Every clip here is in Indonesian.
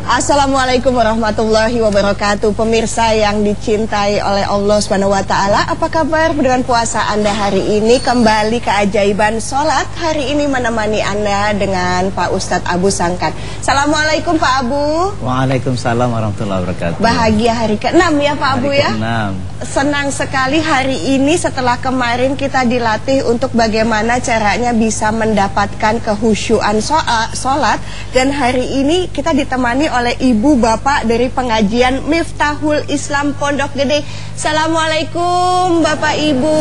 Assalamualaikum warahmatullahi wabarakatuh. Pemirsa yang dicintai oleh Allah Subhanahu wa taala, apa kabar dengan puasa Anda hari ini? Kembali keajaiban salat hari ini menemani Anda dengan Pak Ustadz Abu Sangkan. Assalamualaikum Pak Abu. Waalaikumsalam warahmatullahi wabarakatuh. Bahagia hari ke-6 ya Pak Abu ya. Senang sekali hari ini setelah kemarin kita dilatih untuk bagaimana caranya bisa mendapatkan kehusyuan salat, dan hari ini kita ditemani oleh ibu bapak dari pengajian Miftahul Islam Pondok Gede. Assalamualaikum Bapak Ibu.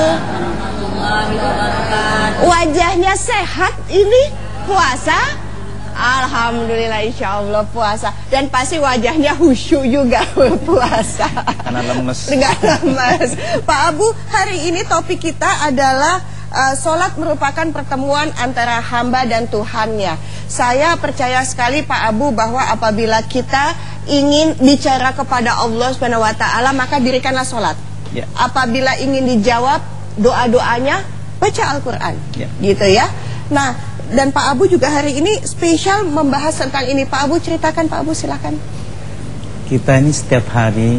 Wajahnya sehat ini puasa? Alhamdulillah, insya Allah puasa. Dan pasti wajahnya khusyuk juga puasa. Karena lemes. Nggak lemes. Pak Abu, hari ini topik kita adalah sholat merupakan pertemuan antara hamba dan Tuhannya. Saya percaya sekali Pak Abu bahwa apabila kita ingin bicara kepada Allah Subhanahu wa taala, maka dirikanlah sholat. Ya. Apabila ingin dijawab doa-doanya, baca Al-Qur'an. Ya. Gitu ya. Nah, dan Pak Abu juga hari ini spesial membahas tentang ini. Pak Abu ceritakan, Pak Abu silakan. Kita ini setiap hari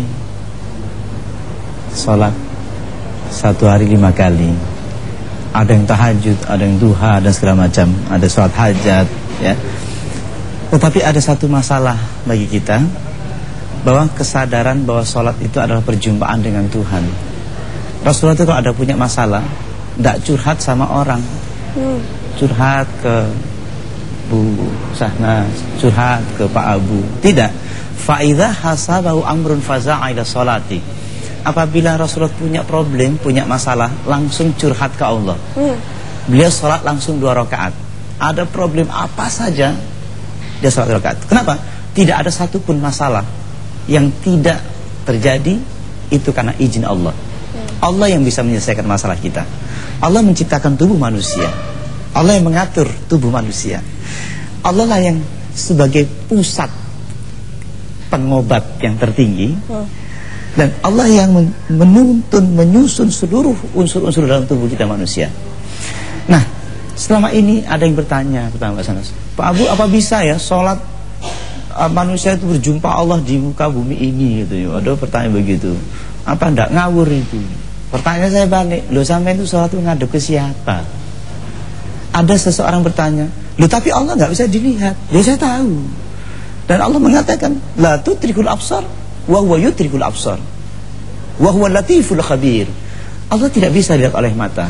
sholat satu hari 5 kali. Ada yang tahajud, ada yang duha, dan segala macam. Ada sholat hajat, ya. Tetapi ada satu masalah bagi kita, bahwa kesadaran bahwa sholat itu adalah perjumpaan dengan Tuhan. Rasulullah itu kalau ada punya masalah, tidak curhat sama orang, curhat ke Bu Sahna, curhat ke Pak Abu. Tidak. Fa'idha hasabahu amrun faza'a ila sholati. Apabila Rasulullah punya problem, punya masalah, langsung curhat ke Allah. Beliau sholat langsung 2 rakaat. Ada problem apa saja, dia sholat 2 rakaat. Kenapa? Tidak ada satupun masalah yang tidak terjadi, itu karena izin Allah. Allah yang bisa menyelesaikan masalah kita. Allah menciptakan tubuh manusia. Allah yang mengatur tubuh manusia. Allah lah yang sebagai pusat pengobat yang tertinggi. Dan Allah yang menuntun, menyusun seluruh unsur-unsur dalam tubuh kita manusia. Nah, selama ini ada yang bertanya, Pak Sanas, Pak Abu, apa bisa ya sholat manusia itu berjumpa Allah di muka bumi ini gitu ya? Ada pertanyaan begitu. Apa enggak ngawur itu? Pertanyaan saya balik, loh sampai itu sholat itu ngadep ke siapa? Ada seseorang bertanya, loh tapi Allah nggak bisa dilihat. Ya saya tahu. Dan Allah mengatakan, la tudrikul absar wa huwa yudrikul absar wa huwa latiful khabir. Allah tidak bisa dilihat oleh mata.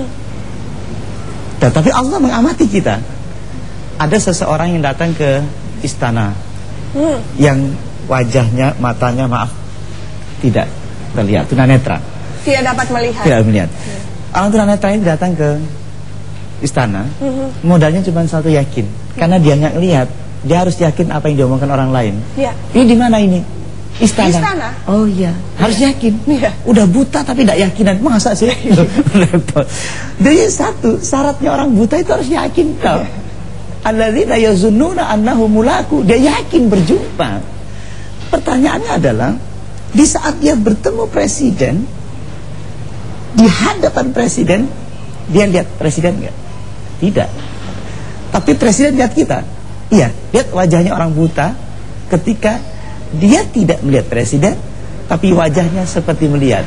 Tetapi Allah mengamati kita. Ada seseorang yang datang ke istana, yang wajahnya, matanya maaf tidak terlihat, tunanetra. Tidak dapat melihat. Tidak melihat. Orang tunanetra ini datang ke istana, modalnya cuma satu, yakin. Karena dia nggak lihat, dia harus yakin apa yang diomongkan orang lain. Ya. Ini di mana ini? Istana. Istana. Oh iya, harus yakin. Ya. Udah buta tapi tidak yakinan, masa sih? Repot. Jadi satu syaratnya orang buta itu harus yakin. Alladzina yazunnuna annahum mulaku. Dia yakin berjumpa. Pertanyaannya adalah, di saat dia bertemu presiden, di hadapan presiden, dia lihat presiden enggak? Tidak. Tapi presiden lihat kita. Iya, lihat wajahnya orang buta ketika dia tidak melihat presiden, tapi wajahnya seperti melihat.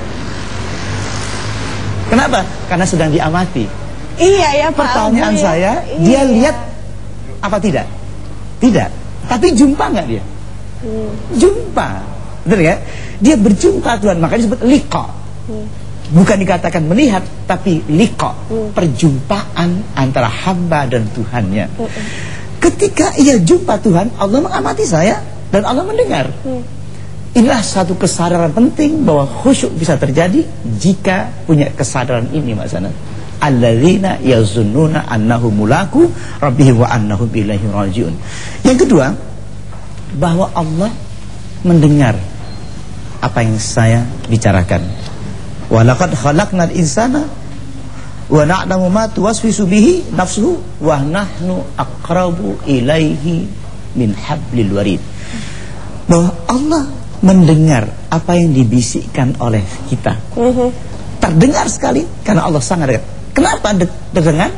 Kenapa? Karena sedang diamati. Iya ya Pak. Pertanyaan saya, dia lihat apa tidak? Tidak. Tapi jumpa nggak dia? Jumpa. Betul ya? Dia berjumpa Tuhan, makanya disebut liqa. Bukan dikatakan melihat, tapi liqa, perjumpaan antara hamba dan Tuhannya. Ketika ia jumpa Tuhan, Allah mengamati saya dan Allah mendengar. Inilah satu kesadaran penting bahwa khusyuk bisa terjadi jika punya kesadaran ini, Mas Sana. Alladzina yazunnuna annahum mulaku rabbihim wa annahum ilaihi rajiun. Yang kedua, bahwa Allah mendengar apa yang saya bicarakan. Wa laqad khalaqnal insana wa na'lamu ma tuwaswisu bihi nafsuhu wa nahnu aqrabu ilaihi min hablil warid. Bahwa Allah mendengar apa yang dibisikkan oleh kita. Terdengar sekali karena Allah sangat dekat. Kenapa terdengar?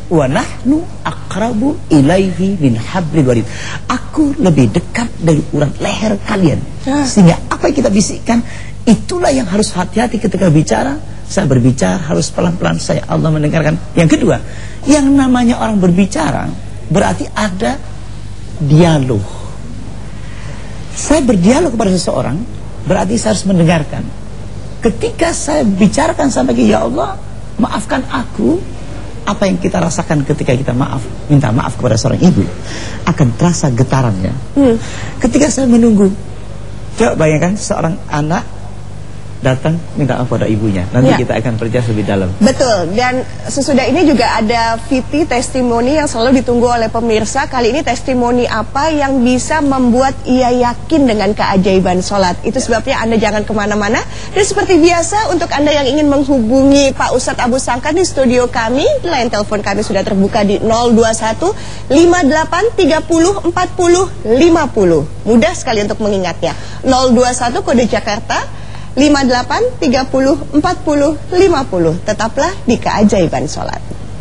wa nahnu aqrabu ilaihi min hablil warid. Aku lebih dekat dari urat leher kalian. Sehingga apa yang kita bisikkan, itulah yang harus hati-hati ketika bicara. Saya berbicara harus pelan-pelan, saya Allah mendengarkan. Yang kedua, yang namanya orang berbicara berarti ada dialog. Saya berdialog kepada seseorang berarti saya harus mendengarkan. Ketika saya bicarakan sampai ya Allah, maafkan aku, apa yang kita rasakan ketika kita minta maaf kepada seorang ibu akan terasa getarannya. Ketika saya menunggu, coba bayangkan seorang anak datang minta maaf pada ibunya. Nanti kita akan perjelas lebih dalam. Betul. Dan sesudah ini juga ada VT testimoni yang selalu ditunggu oleh pemirsa. Kali ini testimoni apa yang bisa membuat ia yakin dengan keajaiban sholat. Itu sebabnya Anda jangan kemana-mana. Dan seperti biasa, untuk Anda yang ingin menghubungi Pak Ustadz Abu Sangkan di studio kami, line telepon kami sudah terbuka di 021 58 30 40 50. Mudah sekali untuk mengingatnya. 021 kode Jakarta 58 30 40 50. Tetaplah di keajaiban sholat.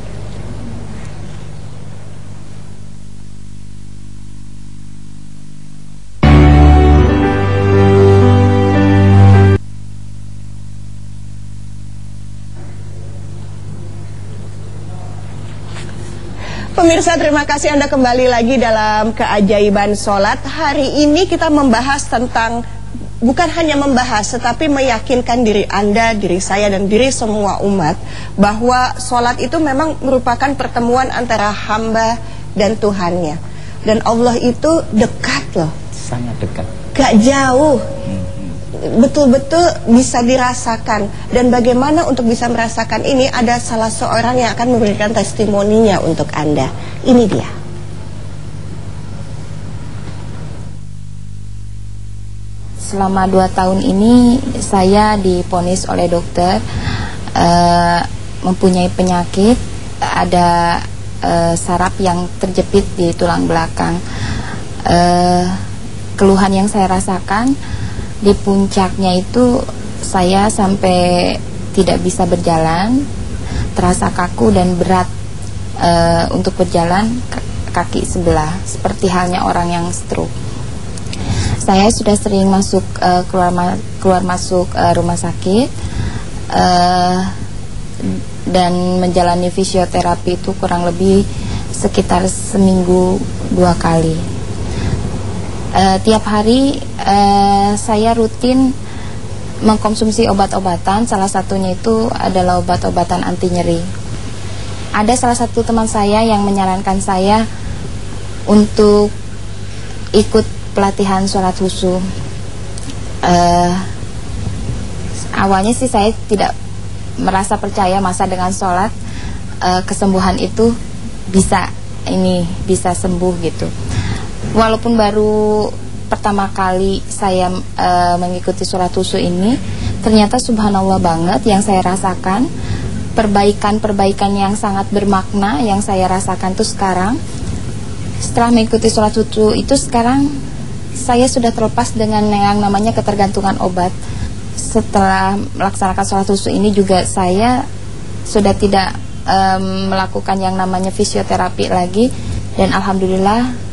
Pemirsa, terima kasih Anda kembali lagi dalam keajaiban sholat. Hari ini kita membahas tentang, bukan hanya membahas, tetapi meyakinkan diri Anda, diri saya, dan diri semua umat bahwa sholat itu memang merupakan pertemuan antara hamba dan Tuhannya. Dan Allah itu dekat loh. Sangat dekat. Gak jauh. Betul-betul bisa dirasakan. Dan bagaimana untuk bisa merasakan ini, ada salah seorang yang akan memberikan testimoninya untuk Anda. Ini dia. Selama 2 tahun ini saya divonis oleh dokter mempunyai penyakit, ada saraf yang terjepit di tulang belakang. Keluhan yang saya rasakan di puncaknya itu, saya sampai tidak bisa berjalan, terasa kaku dan berat untuk berjalan kaki sebelah, seperti halnya orang yang stroke. Saya sudah sering masuk keluar masuk rumah sakit dan menjalani fisioterapi itu kurang lebih sekitar seminggu 2 kali. Tiap hari saya rutin mengkonsumsi obat-obatan, salah satunya itu adalah obat-obatan anti nyeri. Ada salah satu teman saya yang menyarankan saya untuk ikut pelatihan sholat khusyuk. Awalnya sih saya tidak merasa percaya masa dengan sholat kesembuhan itu bisa sembuh gitu. Walaupun baru pertama kali saya mengikuti sholat khusyuk ini, ternyata subhanallah banget yang saya rasakan, perbaikan-perbaikan yang sangat bermakna yang saya rasakan tuh sekarang. Setelah mengikuti sholat khusyuk itu, sekarang saya sudah terlepas dengan yang namanya ketergantungan obat. Setelah melaksanakan sholat khusyuk ini juga saya sudah tidak melakukan yang namanya fisioterapi lagi. Dan alhamdulillah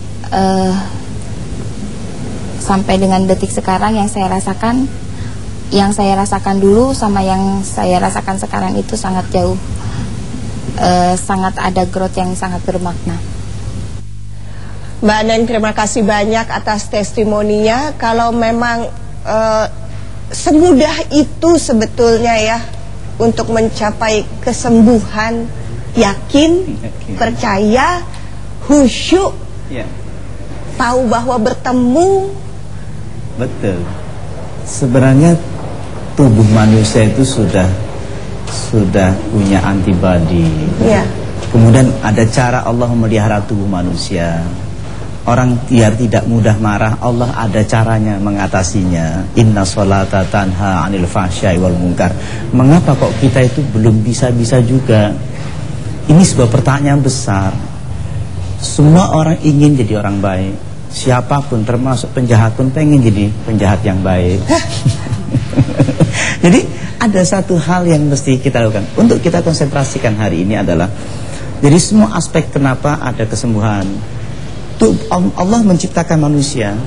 sampai dengan detik sekarang yang saya rasakan dulu sama yang saya rasakan sekarang itu sangat jauh, sangat ada growth yang sangat bermakna. Mbak Neng, terima kasih banyak atas testimoninya. Kalau memang semudah itu sebetulnya ya untuk mencapai kesembuhan, yakin, percaya, khusyuk, tahu bahwa bertemu. Betul. Sebenarnya tubuh manusia itu sudah punya antibodi. Kemudian ada cara Allah memelihara tubuh manusia. Orang biar tidak mudah marah, Allah ada caranya mengatasinya. Inna sholata tanha 'anil fahsya'i wal munkar. Mengapa kok kita itu belum bisa-bisa juga? Ini sebuah pertanyaan besar. Semua orang ingin jadi orang baik. Siapapun termasuk penjahat pun pengen jadi penjahat yang baik. Jadi ada satu hal yang mesti kita lakukan. Untuk kita konsentrasikan hari ini adalah, Jadi semua aspek kenapa ada kesembuhan. Tuh Allah menciptakan manusia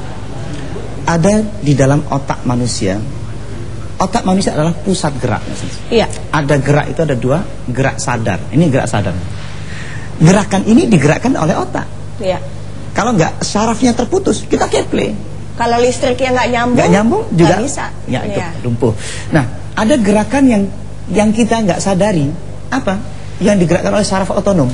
ada di dalam otak manusia. Otak manusia adalah pusat gerak. Iya. Ada gerak itu ada dua, gerak sadar. Ini gerak sadar. Gerakan ini digerakkan oleh otak. Iya. Kalau nggak sarafnya terputus, kita keple. Kalau listriknya nggak nyambung juga nggak bisa. Ya itu Iya. lumpuh. Nah, ada gerakan yang kita nggak sadari. Apa? Yang digerakkan oleh saraf otonom.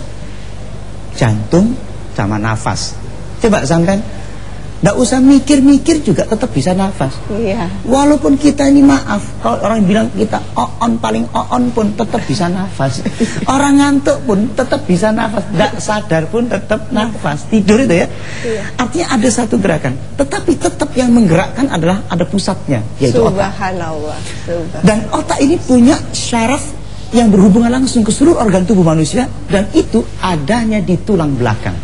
Jantung sama nafas. Coba sampai nggak usah mikir-mikir juga tetap bisa nafas. Iya. Walaupun kita ini maaf, kalau orang bilang kita on paling on pun tetap bisa nafas. Orang ngantuk pun tetap bisa nafas. Nggak sadar pun tetap nafas. Tidur itu ya. Iya. Artinya ada satu gerakan, tetapi tetap yang menggerakkan adalah ada pusatnya, yaitu otak. Subhanallah. Dan otak ini punya syaraf yang berhubungan langsung ke seluruh organ tubuh manusia, dan itu adanya di tulang belakang.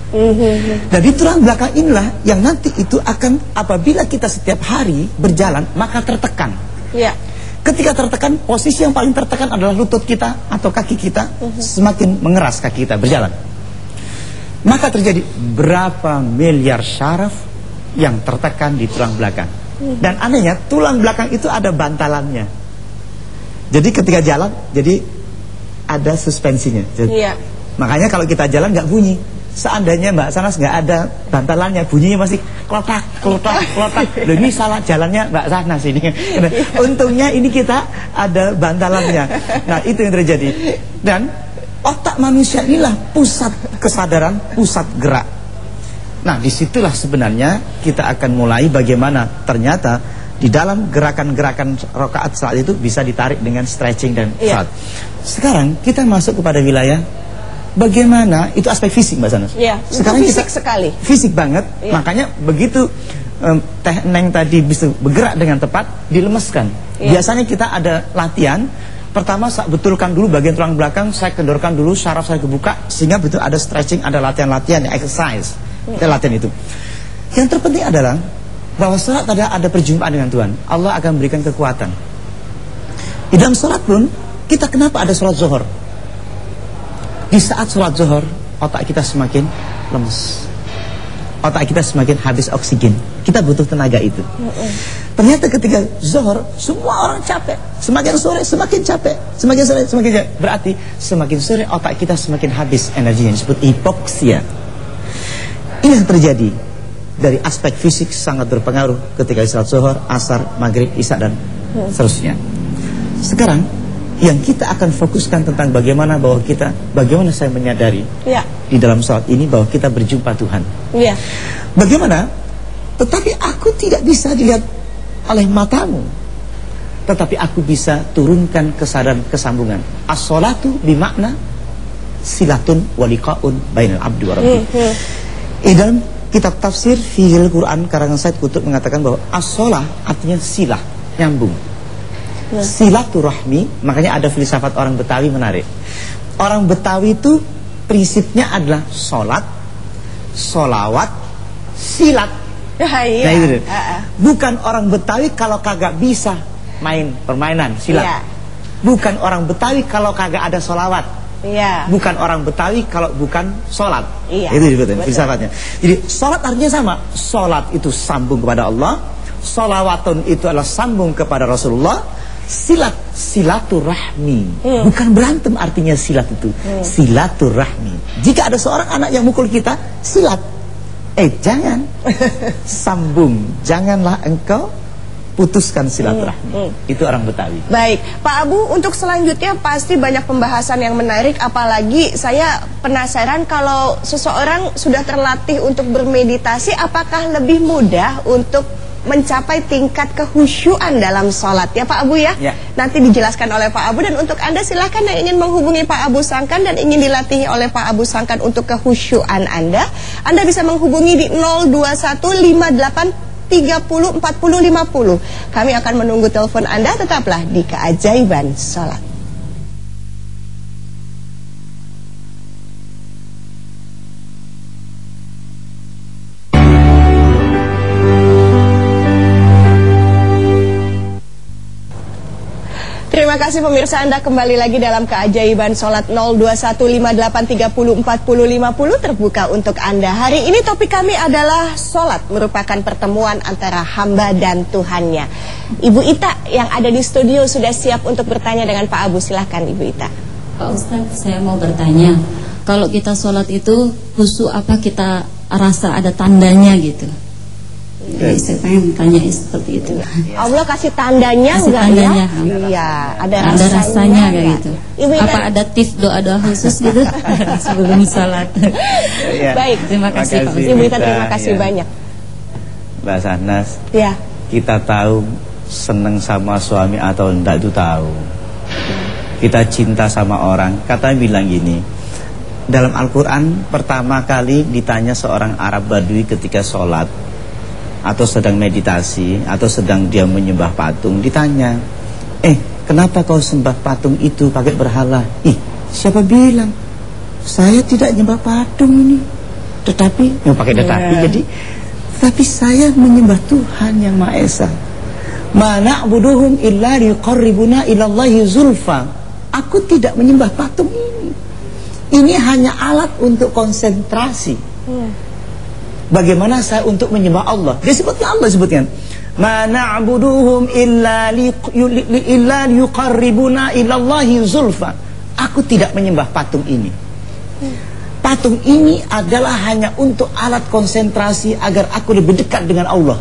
Dan di tulang belakang inilah yang nanti itu akan, apabila kita setiap hari berjalan maka tertekan. Iya. Ketika tertekan, posisi yang paling tertekan adalah lutut kita atau kaki kita. Semakin mengeras kaki kita berjalan, maka terjadi berapa miliar syaraf yang tertekan di tulang belakang. Dan anehnya tulang belakang itu ada bantalannya. Jadi ketika jalan, jadi ada suspensinya. Iya. Makanya kalau kita jalan nggak bunyi. Seandainya Mbak Sanas nggak ada bantalannya, bunyinya masih klotak, klotak, klotak. Loh, ini salah jalannya Mbak Sanas ini. Untungnya ini kita ada bantalannya. Nah, itu yang terjadi. Dan otak manusia inilah pusat kesadaran, pusat gerak. Nah, disitulah sebenarnya kita akan mulai bagaimana ternyata di dalam gerakan-gerakan rakaat salat itu bisa ditarik dengan stretching dan salat. Sekarang kita masuk kepada wilayah bagaimana itu aspek fisik Mbak Sanas. Iya, sekarang fisik kita sekali. Fisik banget. Iya. Makanya begitu Teh Neng tadi bisa bergerak dengan tepat, dilemeskan. Iya. Biasanya kita ada latihan. Pertama saya betulkan dulu bagian tulang belakang, saya kendorkan dulu, saraf saya kebuka, sehingga betul ada stretching, ada latihan-latihan, exercise. Kita latihan itu. Yang terpenting adalah bahwa salat ada perjumpaan dengan Tuhan. Allah akan berikan kekuatan. Di dalam salat pun kita kenapa ada salat zuhur? Di saat sholat zuhur, otak kita semakin lemes. Otak kita semakin habis oksigen. Kita butuh tenaga itu. Ternyata ketika zuhur, semua orang capek. Semakin sore semakin capek. Semakin sore semakin capek. Berarti semakin sore otak kita semakin habis energinya, disebut hipoksia. Ini yang terjadi. Dari aspek fisik sangat berpengaruh ketika sholat zuhur, asar, maghrib, isya dan seterusnya. Sekarang yang kita akan fokuskan tentang bagaimana saya menyadari di dalam salat ini bahwa kita berjumpa Tuhan. Iya. Bagaimana? Tetapi aku tidak bisa dilihat oleh matamu, tetapi aku bisa turunkan kesadaran kesambungan. As-sholatu bimakna silatun waliqaun bainal abdi wa rabbi. Dalam kitab tafsir Fihil Quran karangan Said Qutb mengatakan bahwa as-sholah artinya silah, nyambung. Silaturahmi, makanya ada filsafat orang Betawi menarik. Orang Betawi itu prinsipnya adalah sholat, sholawat, silat. Iya. Nah, itu. Bukan orang Betawi kalau kagak bisa main permainan silat. Iya. Bukan orang Betawi kalau kagak ada sholawat. Iya. Bukan orang Betawi kalau bukan sholat. Iya. Itu disebutnya filsafatnya. Jadi sholat artinya sama. Sholat itu sambung kepada Allah, sholawatun itu adalah sambung kepada Rasulullah. Silat, silaturahmi. Bukan berantem artinya silat itu. Silaturahmi. Jika ada seorang anak yang mukul kita, silat. Jangan. Sambung. Janganlah engkau putuskan silaturahmi. Itu orang Betawi. Baik, Pak Abu, untuk selanjutnya pasti banyak pembahasan yang menarik. Apalagi saya penasaran kalau seseorang sudah terlatih untuk bermeditasi, apakah lebih mudah untuk mencapai tingkat kehusyuan dalam sholat ya Pak Abu ya? Nanti dijelaskan oleh Pak Abu. Dan untuk Anda silakan yang ingin menghubungi Pak Abu Sangkan dan ingin dilatih oleh Pak Abu Sangkan untuk kehusyuan Anda bisa menghubungi di 02158304050. Kami akan menunggu telepon Anda. Tetaplah di Keajaiban Sholat. Terima Terima kasih pemirsa, Anda kembali lagi dalam keajaiban sholat. 021583404050 terbuka untuk Anda. Hari ini topik kami adalah sholat merupakan pertemuan antara hamba dan Tuhannya. Ibu Ita yang ada di studio sudah siap untuk bertanya dengan Pak Abu. Silahkan Ibu Ita. Pak Ustadz, saya mau bertanya, kalau kita sholat itu khusyuk apa kita rasa ada tandanya gitu? Jadi saya pengen tanya seperti itu. Allah kasih tandanya enggak ya? Iya, ada rasanya kayak gitu. Ibu Ita, apa ada tips doa-doa khusus gitu sebelum sholat? Baik, terima kasih Pak Ustadz. Ibu Ita, terima kasih banyak. Mbak Sahnas, Ya. kita tahu seneng sama suami atau enggak itu tahu. Kita cinta sama orang, katanya bilang gini, dalam Al-Quran pertama kali ditanya seorang Arab Badui ketika sholat atau sedang meditasi atau sedang dia menyembah patung, ditanya, kenapa kau sembah patung itu pakai berhala? Siapa bilang? Saya tidak nyembah patung ini. Tetapi, tapi saya menyembah Tuhan yang Maha Esa. Ma na'buduhum illa liqarribuna ilallahi zulfa. Aku tidak menyembah patung ini. Ini hanya alat untuk konsentrasi. Bagaimana saya untuk menyembah Allah? Dia sebutkan Allah, sebutkan ma na'buduhum illa liqarribuna ilallahi zulfa. Aku tidak menyembah patung ini. Patung ini adalah hanya untuk alat konsentrasi agar aku lebih dekat dengan Allah.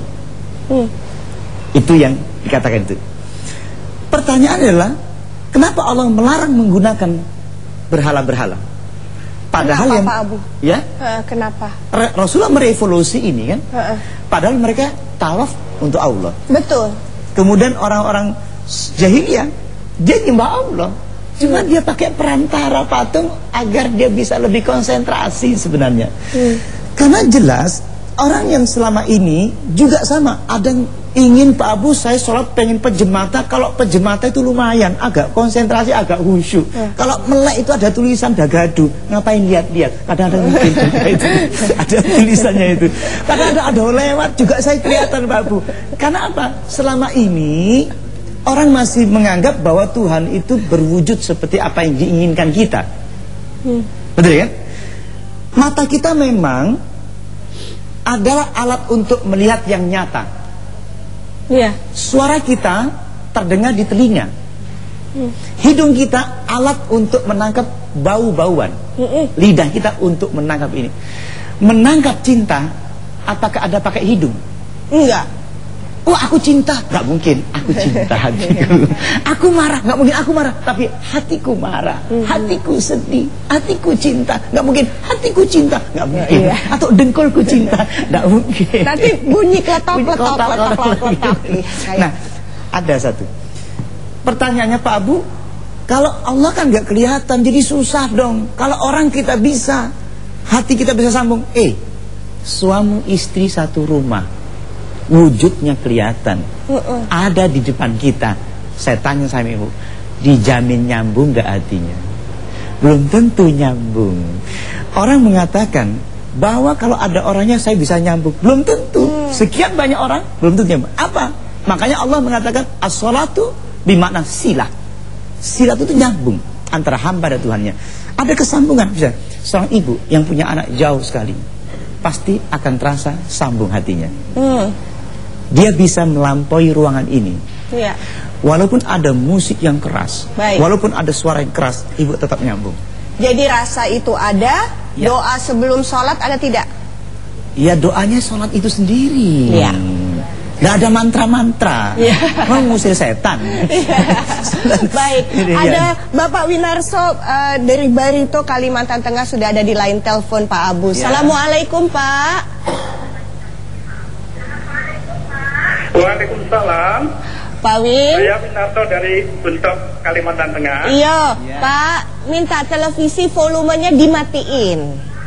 Itu yang dikatakan itu. Pertanyaan adalah, kenapa Allah melarang menggunakan berhala-berhala? Padahal kenapa, Pak Abu? Ya? Kenapa? Rasulullah merevolusi ini kan? Padahal mereka tawaf untuk Allah. Betul. Kemudian orang-orang jahiliyah dia nyembah Allah. Cuma dia pakai perantara patung agar dia bisa lebih konsentrasi sebenarnya. Karena jelas orang yang selama ini juga sama, ada yang ingin, Pak Abu, saya sholat pengen pejem mata. Kalau pejem mata itu lumayan, agak konsentrasi, agak khusyuk. Kalau melek itu ada tulisan dagadu, ngapain lihat-lihat? Kadang-kadang mungkin ada tulisannya itu. Kadang-kadang ada lewat juga saya kelihatan, Pak Abu. Karena apa? Selama ini orang masih menganggap bahwa Tuhan itu berwujud seperti apa yang diinginkan kita. Betul kan? Mata kita memang adalah alat untuk melihat yang nyata. Iya. Suara kita terdengar di telinga. Hidung kita alat untuk menangkap bau-bauan. Lidah kita untuk menangkap ini. Menangkap cinta, apakah ada pakai hidung? Enggak. Aku cinta, nggak mungkin. Aku cinta hatiku. Aku marah, nggak mungkin aku marah. Tapi hatiku marah, hatiku sedih, hatiku cinta, nggak mungkin. Hatiku cinta, nggak mungkin. Atau dengkulku cinta, nggak mungkin. Nanti bunyi kletok. Nah, ada satu pertanyaannya, Pak Abu. Kalau Allah kan nggak kelihatan, jadi susah dong. Kalau orang kita bisa, hati kita bisa sambung. Suami istri satu rumah, wujudnya kelihatan, ada di depan kita. Saya tanya sama ibu, dijamin nyambung gak hatinya? Belum tentu nyambung. Orang mengatakan bahwa kalau ada orangnya saya bisa nyambung, belum tentu. Sekian banyak orang, belum tentu nyambung. Apa? Makanya Allah mengatakan as-sholatu bermakna silat. Silat itu nyambung antara hamba dan Tuhannya. Ada kesambungan. Bisa seorang ibu yang punya anak jauh sekali, pasti akan terasa sambung hatinya. Dia bisa melampaui ruangan ini. Iya. Walaupun ada musik yang keras, walaupun ada suara yang keras, ibu tetap nyambung. Jadi rasa itu ada. Doa sebelum sholat ada tidak? Ya, doanya sholat itu sendiri. Iya. Gak ada mantra-mantra mengusir setan. Baik, ada Bapak Winarso dari Barito, Kalimantan Tengah sudah ada di line telepon Pak Abu. Assalamualaikum Pak. Waalaikumsalam. Pak Win. Saya Winarto dari Buntok, Kalimantan Tengah. Iya, Pak, minta televisi volumenya dimatiin.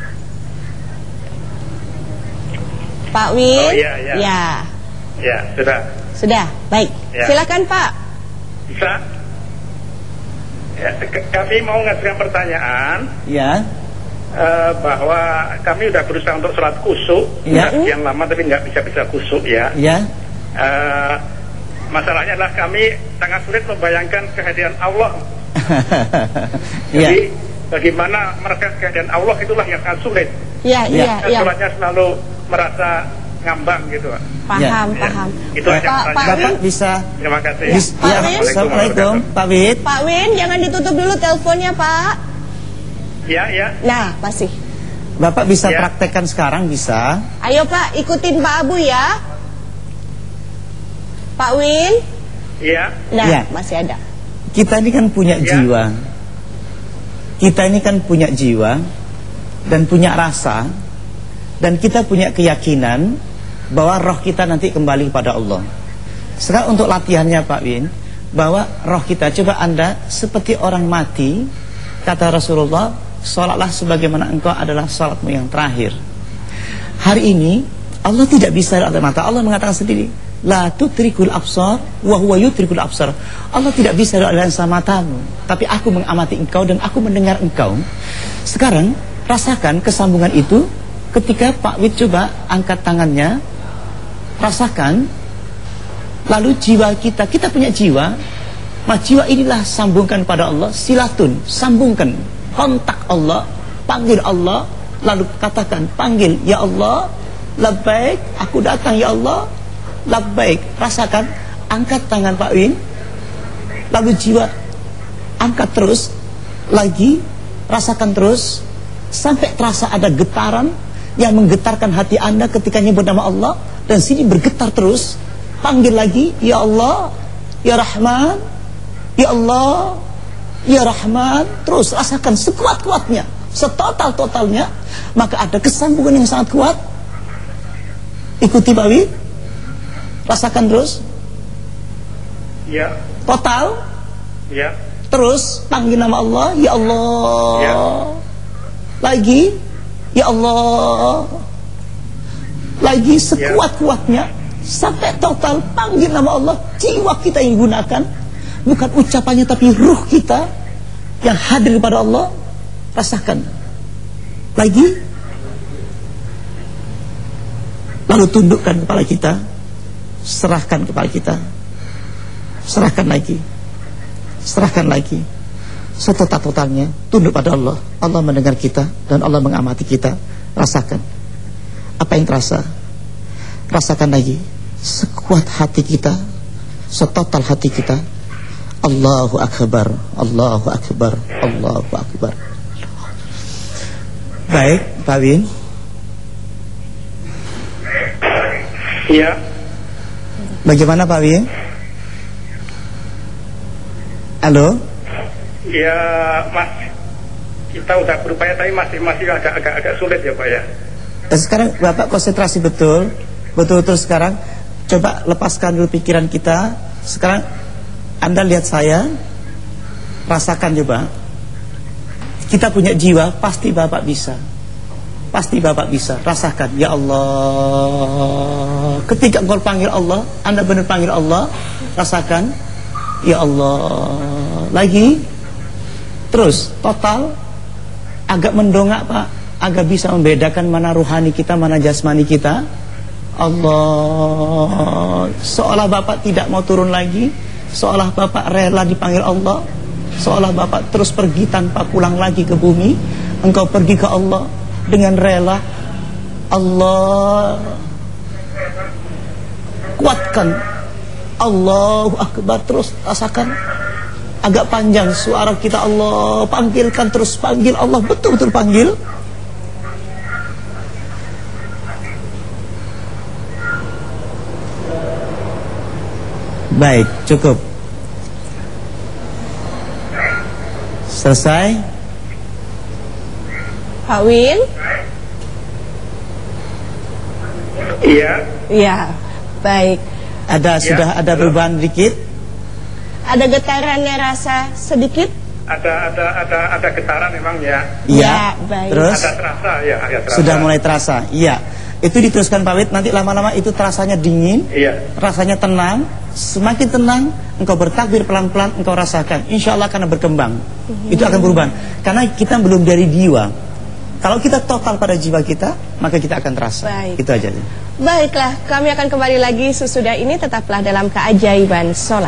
Pak Win. Oh iya. Ya, sudah. Sudah, baik. Ya. Silakan Pak. Bisa. Ya, kami mau ngasihkan pertanyaan. Ya. Bahwa kami udah berusaha untuk sholat khusyuk. Ya. Sekian lama tapi nggak bisa khusyuk ya. Ya. masalahnya adalah kami sangat sulit membayangkan kehadiran Allah. Iya. Jadi bagaimana merasakan kehadiran Allah itulah yang sangat sulit. Iya, iya, iya. Sholatnya selalu merasa ngambang gitu, Pak. Paham, Ya. paham. Itu aja Pak pertanyaan. Bapak bisa. Terima kasih. Ya, Assalamualaikum, Pak Wid. Pak Win, jangan ditutup dulu teleponnya, Pak. Ya, ya. Nah, masih. Bapak bisa Ya. praktekkan sekarang, bisa. Ayo Pak, ikutin Pak Abu ya. Pak Win. Ya. Nah, Ya. masih ada. Kita ini kan punya Ya. jiwa. Kita ini kan punya jiwa dan punya rasa, dan kita punya keyakinan bahwa roh kita nanti kembali kepada Allah. Sekarang untuk latihannya Pak Win, bahwa roh kita, coba Anda seperti orang mati, kata Rasulullah, sholatlah sebagaimana engkau adalah sholatmu yang terakhir. Hari ini Allah tidak bisa lihat mata. Allah mengatakan sendiri, la tutrikul absar wa huwa yutrikul absar. Allah tidak bisa lihat lensa matamu, tapi aku mengamati engkau dan aku mendengar engkau. Sekarang rasakan kesambungan itu ketika Pak Wid coba angkat tangannya, rasakan. Lalu jiwa kita punya jiwa. Nah, jiwa inilah sambungkan pada Allah, silatun, sambungkan, kontak Allah, panggil Allah, lalu katakan, panggil, ya Allah, labbaik, aku datang ya Allah, labbaik. Rasakan, angkat tangan Pak Win, lalu jiwa angkat terus, lagi, rasakan terus, sampai terasa ada getaran yang menggetarkan hati Anda ketika nyebut nama Allah, dan sini bergetar terus. Panggil lagi, ya Allah, ya Rahman, ya Allah, ya Rahman. Terus rasakan sekuat-kuatnya, setotal-totalnya. Maka ada kesambungan yang sangat kuat. Ikuti Pak Wi, rasakan terus. Ya. Ya. Total. Terus panggil nama Allah, ya Allah. Ya. Lagi, ya Allah. Lagi sekuat-kuatnya, sampai total panggil nama Allah. Jiwa kita yang gunakan, bukan ucapannya tapi ruh kita yang hadir pada Allah. Rasakan. Lagi. Lalu tundukkan kepala kita, serahkan kepala kita, serahkan lagi, serahkan lagi, setotal-totalnya tunduk pada Allah. Allah mendengar kita dan Allah mengamati kita. Rasakan apa yang terasa. Rasakan lagi, sekuat hati kita, setotal hati kita. Allahu Akbar, Allahu Akbar, Allahu Akbar. Baik, Pak Win. Iya. Bagaimana Pak Win? Halo? Ya, Mas. Kita udah berupaya tapi masih agak sulit ya, Pak ya. Dan sekarang Bapak konsentrasi betul sekarang. Coba lepaskan dulu pikiran kita. Sekarang Anda lihat saya, rasakan coba. Kita punya jiwa, pasti Bapak bisa. Pasti Bapak bisa. Rasakan, ya Allah. Ketika engkau panggil Allah, Anda benar panggil Allah, rasakan, ya Allah. Lagi, terus total, agak mendongak Pak, agak bisa membedakan mana rohani kita, mana jasmani kita. Allah, seolah Bapak tidak mau turun lagi, seolah Bapak rela dipanggil Allah, seolah Bapak terus pergi tanpa pulang lagi ke bumi. Engkau pergi ke Allah dengan rela. Allah, kuatkan. Allahu Akbar. Terus rasakan, agak panjang suara kita. Allah, panggilkan terus, panggil Allah, betul-betul panggil. Baik, cukup. Selesai. Pak Win? Iya. Iya, baik. Sudah ada perubahan dikit. Ada getarannya rasa sedikit? Ada getaran memang ya. Ya, baik. Terus Ada terasa ya, terasa. sudah mulai terasa. Iya. Itu diteruskan Pak Wid, nanti lama-lama itu terasanya dingin, Iya. rasanya tenang. Semakin tenang, engkau bertakbir pelan-pelan, engkau rasakan. Insya Allah akan berkembang. Itu akan berubah. Karena kita belum dari jiwa. Kalau kita total pada jiwa kita, maka kita akan terasa. Baik. Itu aja. Baiklah, kami akan kembali lagi sesudah ini. Tetaplah dalam keajaiban sholat.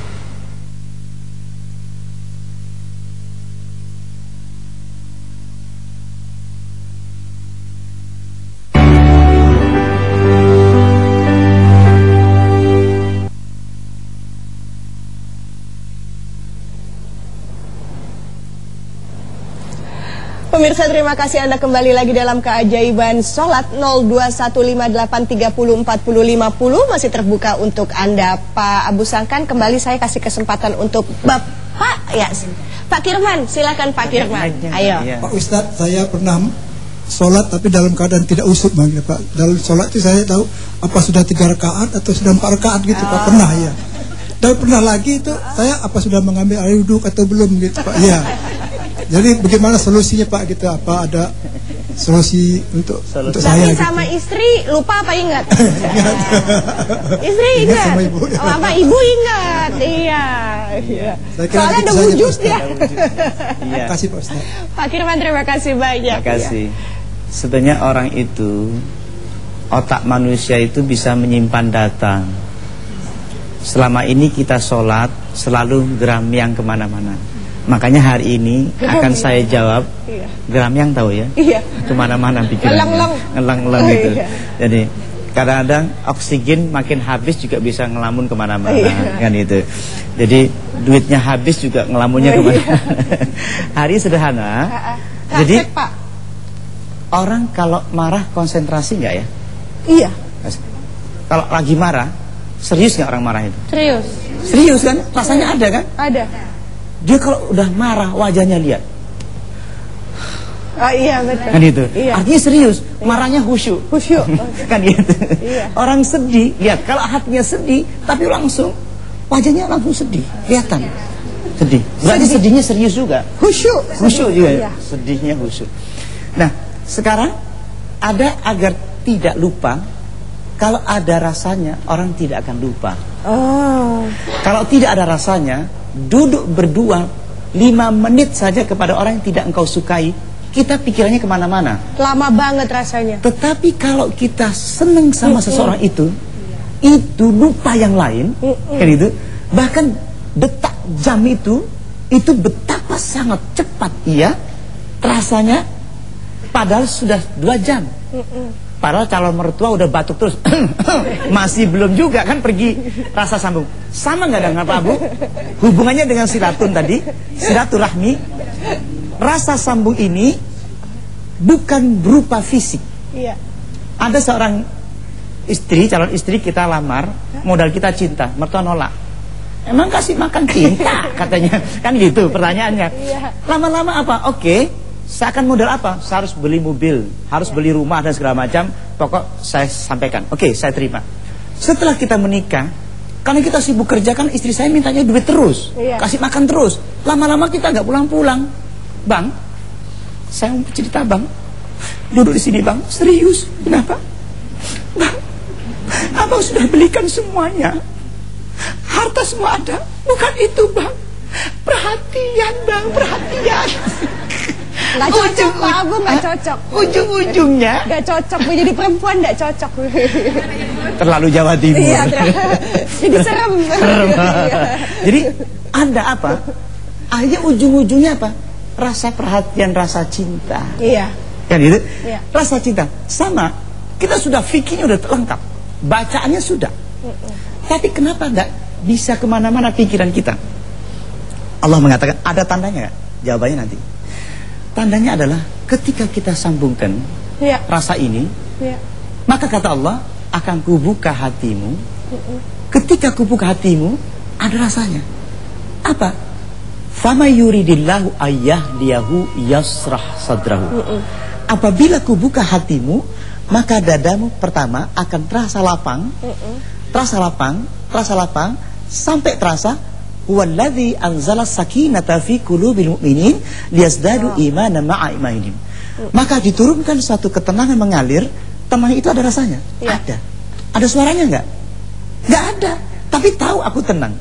Pemirsa, terima kasih Anda kembali lagi dalam keajaiban sholat. 021583404050 masih terbuka untuk Anda. Pak Abu Sangkan, kembali saya kasih kesempatan untuk Bapak ya, Pak Kirman, silakan Pak Kirman. Ayo. Pak Ustadz, saya pernah sholat tapi dalam keadaan tidak usuk, Bang, ya, Pak. Dalam sholat itu saya tahu apa sudah 3 rakaat atau sudah 4 rakaat gitu, Pak. Pernah ya. Dan pernah lagi itu saya apa sudah mengambil air wudhu atau belum gitu, Pak. Iya. Jadi bagaimana solusinya, Pak, gitu? Apa ada solusi untuk Tapi saya sama gitu? istri lupa apa ingat? Ingat. Istri ingat. Sama ibu. Oh, sama ibu ingat. Iya. Saya kira Soalnya gitu ada saja, Pak wujud Ustadz. ya. Iya. Terima kasih, Pak Ustadz. Pak Kirman, terima kasih banyak. Terima kasih. Sebenarnya orang itu, otak manusia itu bisa menyimpan data. Selama ini kita sholat selalu geramyang kemana-mana. Makanya hari ini akan saya jawab. Iya. Geramyang tahu ya? Iya. Kemana-mana pikirannya. Ngelang-ngelang gitu. Iya. Jadi kadang-kadang oksigen makin habis juga bisa ngelamun kemana-mana. Iya. Kan itu. Jadi duitnya habis juga ngelamunnya kemana. Hari sederhana. Jadi Pak. orang kalau marah konsentrasi nggak ya? Iya. Kalau lagi marah, serius nggak orang marah itu? Serius. Serius kan? Rasanya ada kan? Ada. Dia kalau udah marah wajahnya lihat. Oh iya betul. Kan itu. Iya. Artinya serius, marahnya khusyuk. Khusyuk. Kan gitu. Iya. Orang sedih, lihat kalau hatinya sedih tapi langsung wajahnya langsung sedih, kelihatan. Sedih. Berarti sedihnya serius juga. Khusyuk. Khusyuk juga. Iya. Sedihnya khusyuk. Nah, sekarang ada agar tidak lupa. Kalau ada rasanya, orang tidak akan lupa. Oh. Kalau tidak ada rasanya, duduk berdua 5 menit saja kepada orang yang tidak engkau sukai, kita pikirannya kemana-mana. Lama banget rasanya. Tetapi kalau kita seneng sama seseorang itu lupa yang lain, kan itu. Bahkan detak jam itu betapa sangat cepat ia rasanya, padahal sudah 2 jam. Padahal calon mertua udah batuk terus. Masih belum juga kan pergi rasa sambung. Sama nggak dengan Pak Abu? Hubungannya dengan silatun tadi, silaturahmi. Rasa sambung ini bukan berupa fisik. Iya. Ada seorang istri, calon istri kita lamar, modal kita cinta, mertua nolak. Emang kasih makan cinta katanya. Kan gitu pertanyaannya. Lama-lama apa? Oke. Saya akan modal apa? Saya harus beli mobil, harus beli rumah dan segala macam. Pokok saya sampaikan. Oke, saya terima. Setelah kita menikah, karena kita sibuk kerja kan, istri saya mintanya duit terus, kasih makan terus. Lama-lama kita nggak pulang-pulang. Bang, saya mau cerita, Bang. Duduk di sini, Bang. Serius? Kenapa? Bang, Abang sudah belikan semuanya. Harta semua ada. Bukan itu, Bang. Perhatian, Bang, perhatian. Nggak cocok, Pak Abu, nggak cocok. Ujung-ujungnya Nggak cocok, jadi perempuan nggak cocok. terlalu Jawa Timur. Iya, jadi serem. Jadi ada apa? Akhirnya ujung-ujungnya apa? Rasa perhatian, rasa cinta. Iya. Kan gitu? Iya. Rasa cinta. Sama, kita sudah fikirnya udah lengkap, bacaannya sudah. Tapi kenapa nggak bisa kemana-mana pikiran kita? Allah mengatakan ada tandanya nggak? Jawabannya nanti. Tandanya adalah ketika kita sambungkan rasa ini, maka kata Allah, akan kubuka hatimu. Ketika kubuka hatimu, ada rasanya. Apa? Fama yuridillahu ayyahdiyahu yasrah sadrahu. Apabila kubuka hatimu, maka dadamu pertama akan terasa lapang, terasa lapang, terasa lapang, sampai terasa huwallazi anzala sakinata fi qulubil mu'minin liyazdadu imanan ma'a imanihim. Maka diturunkan suatu ketenangan mengalir. Tenang itu ada rasanya? Ada. Ada suaranya enggak? Enggak ada. Tapi tahu aku tenang.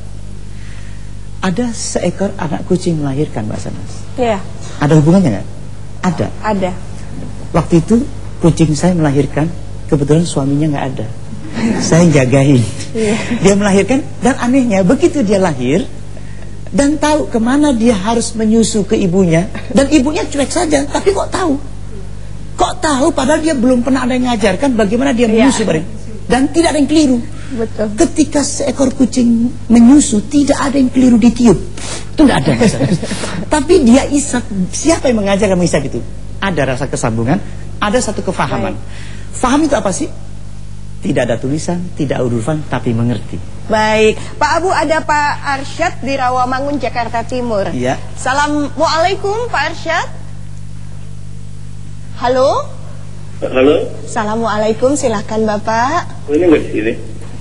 Ada seekor anak kucing melahirkan, Mbak Sanas. Iya. Ada hubungannya enggak? Ada. Ada. Waktu itu kucing saya melahirkan, kebetulan suaminya nggak ada. Saya jagain. Dia melahirkan, dan anehnya begitu dia lahir dan tahu kemana dia harus menyusu ke ibunya, dan ibunya cuek saja, tapi kok tahu? Kok tahu padahal dia belum pernah ada yang ngajarkan bagaimana dia menyusu, dan tidak ada yang keliru. Betul. Ketika seekor kucing menyusu, tidak ada yang keliru ditiup. Itu tidak ada masalah. Tapi dia isap. Siapa yang mengajarkan mengisap itu? Ada rasa kesambungan, ada satu kefahaman. Faham itu apa sih? Tidak ada tulisan, tidak hurufan, tapi mengerti. Baik, Pak Abu, ada Pak Arsyad di Rawamangun, Jakarta Timur. Iya. Assalamualaikum Pak Arsyad. Halo. Halo. Assalamualaikum, silahkan Bapak. Ini nggak di sini.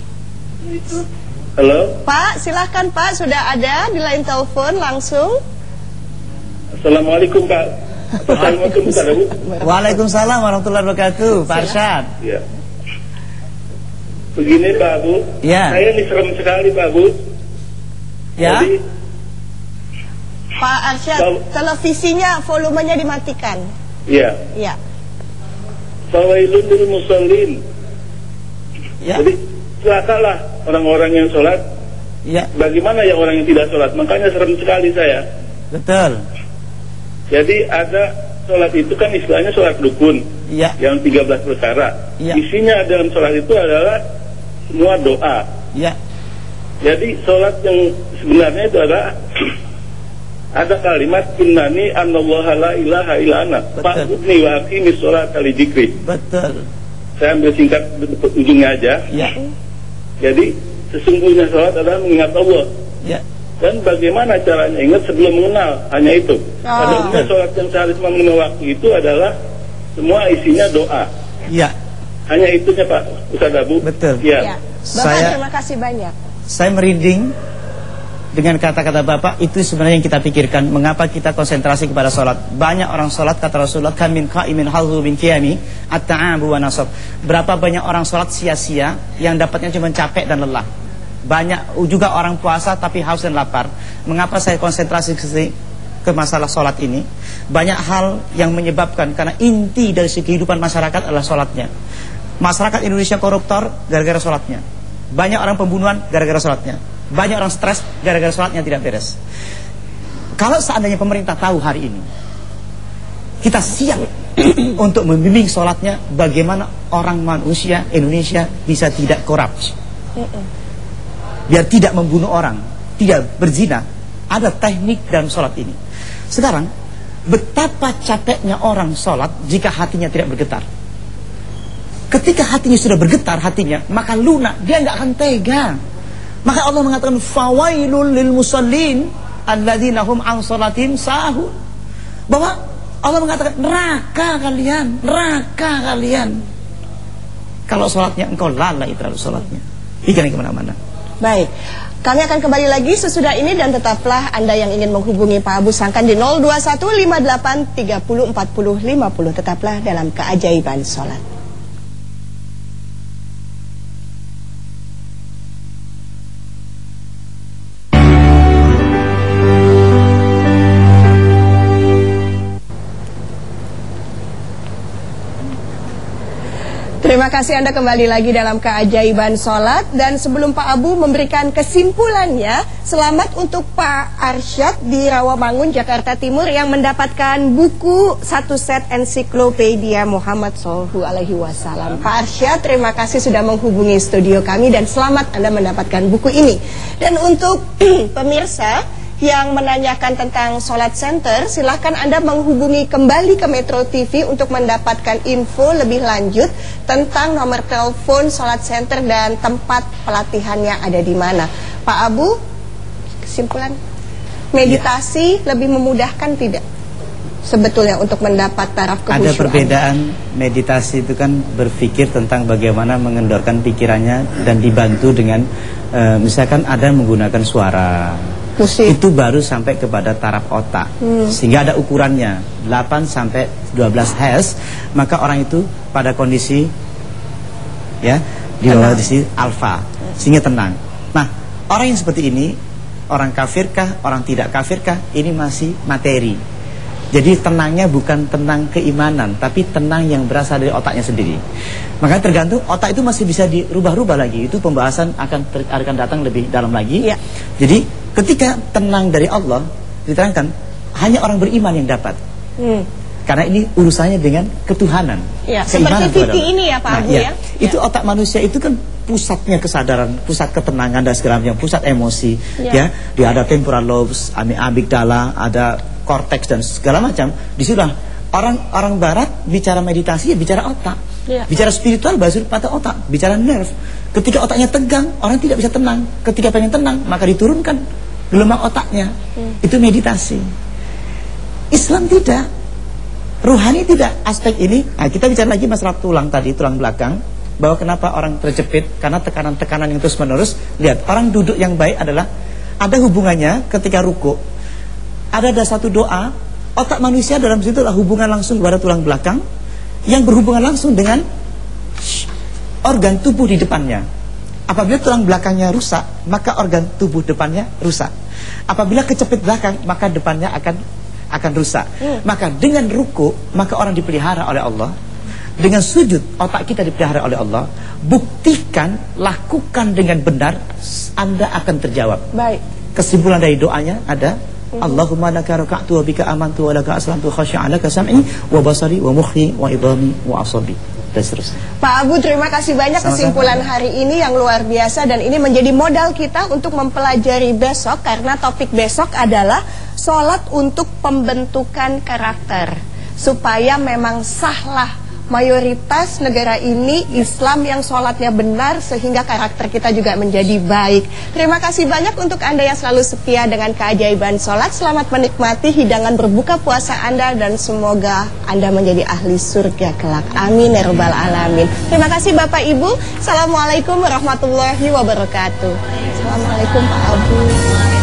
Halo. Pak, silahkan Pak, sudah ada di line telepon langsung. Assalamualaikum Pak. Assalamualaikum Pak Abu. Waalaikumsalam warahmatullahi wabarakatuh, Pak Arsyad. Ya. Begini Pak Abu, saya ini serem sekali Pak Abu. Ya. Jadi, Pak Arsyad, televisinya volumenya dimatikan. Iya. Iya. Fawailun lil musallin. Ya. Jadi celakalah orang-orang yang sholat. Ya. Bagaimana yang orang yang tidak sholat? Makanya serem sekali saya. Betul. Jadi ada sholat itu kan istilahnya sholat rukun. Ya. Yang 13 perkara. Ya. Isinya dalam sholat itu adalah semua doa. Ya. Jadi sholat yang sebenarnya itu adalah ada kalimat innani anallaha la ilaha illa ana fa'budni wa aqimis sholata li dzikri. Betul. Saya ambil singkat ujungnya aja. Ya. Jadi sesungguhnya sholat adalah mengingat Allah. Ya. Dan bagaimana caranya ingat sebelum mengenal, hanya itu. Pada umumnya sholat yang sehari cuma 5 waktu itu adalah semua isinya doa. Ya. Hanya itunya Pak Ustaz Abu. Betul. Ya. Bapak, terima kasih banyak. Saya merinding dengan kata-kata Bapak. Itu sebenarnya yang kita pikirkan. Mengapa kita konsentrasi kepada sholat. Banyak orang sholat, kata Rasulullah, kan min qa'imin halhu bin qiyami at-ta'abu wa nasab. Berapa banyak orang sholat sia-sia, yang dapatnya cuma capek dan lelah. Banyak juga orang puasa tapi haus dan lapar. Mengapa saya konsentrasi ke masalah sholat ini? Banyak hal yang menyebabkan, karena inti dari kehidupan masyarakat adalah sholatnya. Masyarakat Indonesia koruptor gara-gara sholatnya. Banyak orang pembunuhan gara-gara sholatnya. Banyak orang stres gara-gara sholatnya tidak beres. Kalau seandainya pemerintah tahu hari ini, kita siap untuk membimbing sholatnya, bagaimana orang manusia Indonesia bisa tidak korup, biar tidak membunuh orang, tidak berzina. Ada teknik dalam sholat ini. Sekarang, betapa capeknya orang sholat jika hatinya tidak bergetar. Ketika hatinya sudah bergetar hatinya, maka lunak, dia nggak akan tega. Maka Allah mengatakan fawailul lil musallin alladzina hum an sholatim sahun. Bahwa Allah mengatakan neraka kalian. Kalau sholatnya engkau lalai terhadap sholatnya. Jangan kemana-mana. Baik, kami akan kembali lagi sesudah ini, dan tetaplah Anda yang ingin menghubungi Pak Abu Sangkan di 02158304050. Tetaplah dalam keajaiban sholat. Terima kasih, Anda kembali lagi dalam keajaiban sholat. Dan sebelum Pak Abu memberikan kesimpulannya, selamat untuk Pak Arsyad di Rawamangun, Jakarta Timur, yang mendapatkan buku 1 set ensiklopedia Muhammad SAW. Pak Arsyad, terima kasih sudah menghubungi studio kami, dan selamat Anda mendapatkan buku ini. Dan untuk pemirsa yang menanyakan tentang Sholat Center, silahkan Anda menghubungi kembali ke Metro TV untuk mendapatkan info lebih lanjut tentang nomor telepon Sholat Center dan tempat pelatihannya ada di mana. Pak Abu, kesimpulan, meditasi lebih memudahkan tidak sebetulnya untuk mendapat taraf kehusyuan? Ada perbedaan. Meditasi itu kan berpikir tentang bagaimana mengendorkan pikirannya dan dibantu dengan misalkan ada menggunakan suara. Musik. Itu baru sampai kepada taraf otak. Sehingga ada ukurannya 8 sampai 12 Hz. Maka orang itu pada kondisi ya di bawah kondisi alfa, sehingga tenang. Nah, orang yang seperti ini, orang kafirkah, orang tidak kafirkah, ini masih materi. Jadi tenangnya bukan tenang keimanan, tapi tenang yang berasal dari otaknya sendiri. Maka tergantung otak itu masih bisa dirubah-rubah lagi. Itu pembahasan akan datang lebih dalam lagi. Ya. Jadi ketika tenang dari Allah diterangkan hanya orang beriman yang dapat. Karena ini urusannya dengan ketuhanan. Ya, Keimanan seperti kepada titik Allah. ini ya Pak Abu iya. ya. Itu otak manusia itu kan pusatnya kesadaran, pusat ketenangan dan segala macam, pusat emosi. Ya, dia ada temporal lobes, amigdala, ada korteks dan segala macam. Disitulah orang Barat bicara meditasi ya bicara otak. Bicara spiritual bahasa pada otak, bicara nerve. Ketika otaknya tegang, orang tidak bisa tenang. Ketika pengen tenang, maka diturunkan gelombang otaknya. Itu meditasi. Islam tidak. Ruhani tidak. Aspek ini, nah kita bicara lagi masalah tulang tadi, tulang belakang. Bahwa kenapa orang terjepit, karena tekanan-tekanan yang terus menerus. Lihat, orang duduk yang baik adalah ada hubungannya ketika ruku. Ada satu doa, otak manusia dalam situ adalah hubungan langsung kepada tulang belakang yang berhubungan langsung dengan organ tubuh di depannya. Apabila tulang belakangnya rusak, maka organ tubuh depannya rusak. Apabila kecepit belakang, maka depannya akan rusak. Maka dengan ruku, maka orang dipelihara oleh Allah. Dengan sujud, otak kita dipelihara oleh Allah. Buktikan, lakukan dengan benar, Anda akan terjawab. Baik. Kesimpulan dari doanya ada Allahumma laka raka'tu wa bika amantu wa laka aslamtu khashi'an laka sam'i wa basari wa mukhi wa idhami wa asabi. Dan seterusnya. Pak Abu, terima kasih banyak. Sama-sama. Kesimpulan hari ini yang luar biasa dan ini menjadi modal kita untuk mempelajari besok, karena topik besok adalah sholat untuk pembentukan karakter, supaya memang sahlah mayoritas negara ini Islam yang sholatnya benar, sehingga karakter kita juga menjadi baik. Terima kasih banyak untuk Anda yang selalu setia dengan keajaiban sholat. Selamat menikmati hidangan berbuka puasa Anda dan semoga Anda menjadi ahli surga kelak. Amin ya rabbal alamin. Terima kasih Bapak Ibu. Assalamualaikum warahmatullahi wabarakatuh. Assalamualaikum Pak Abu.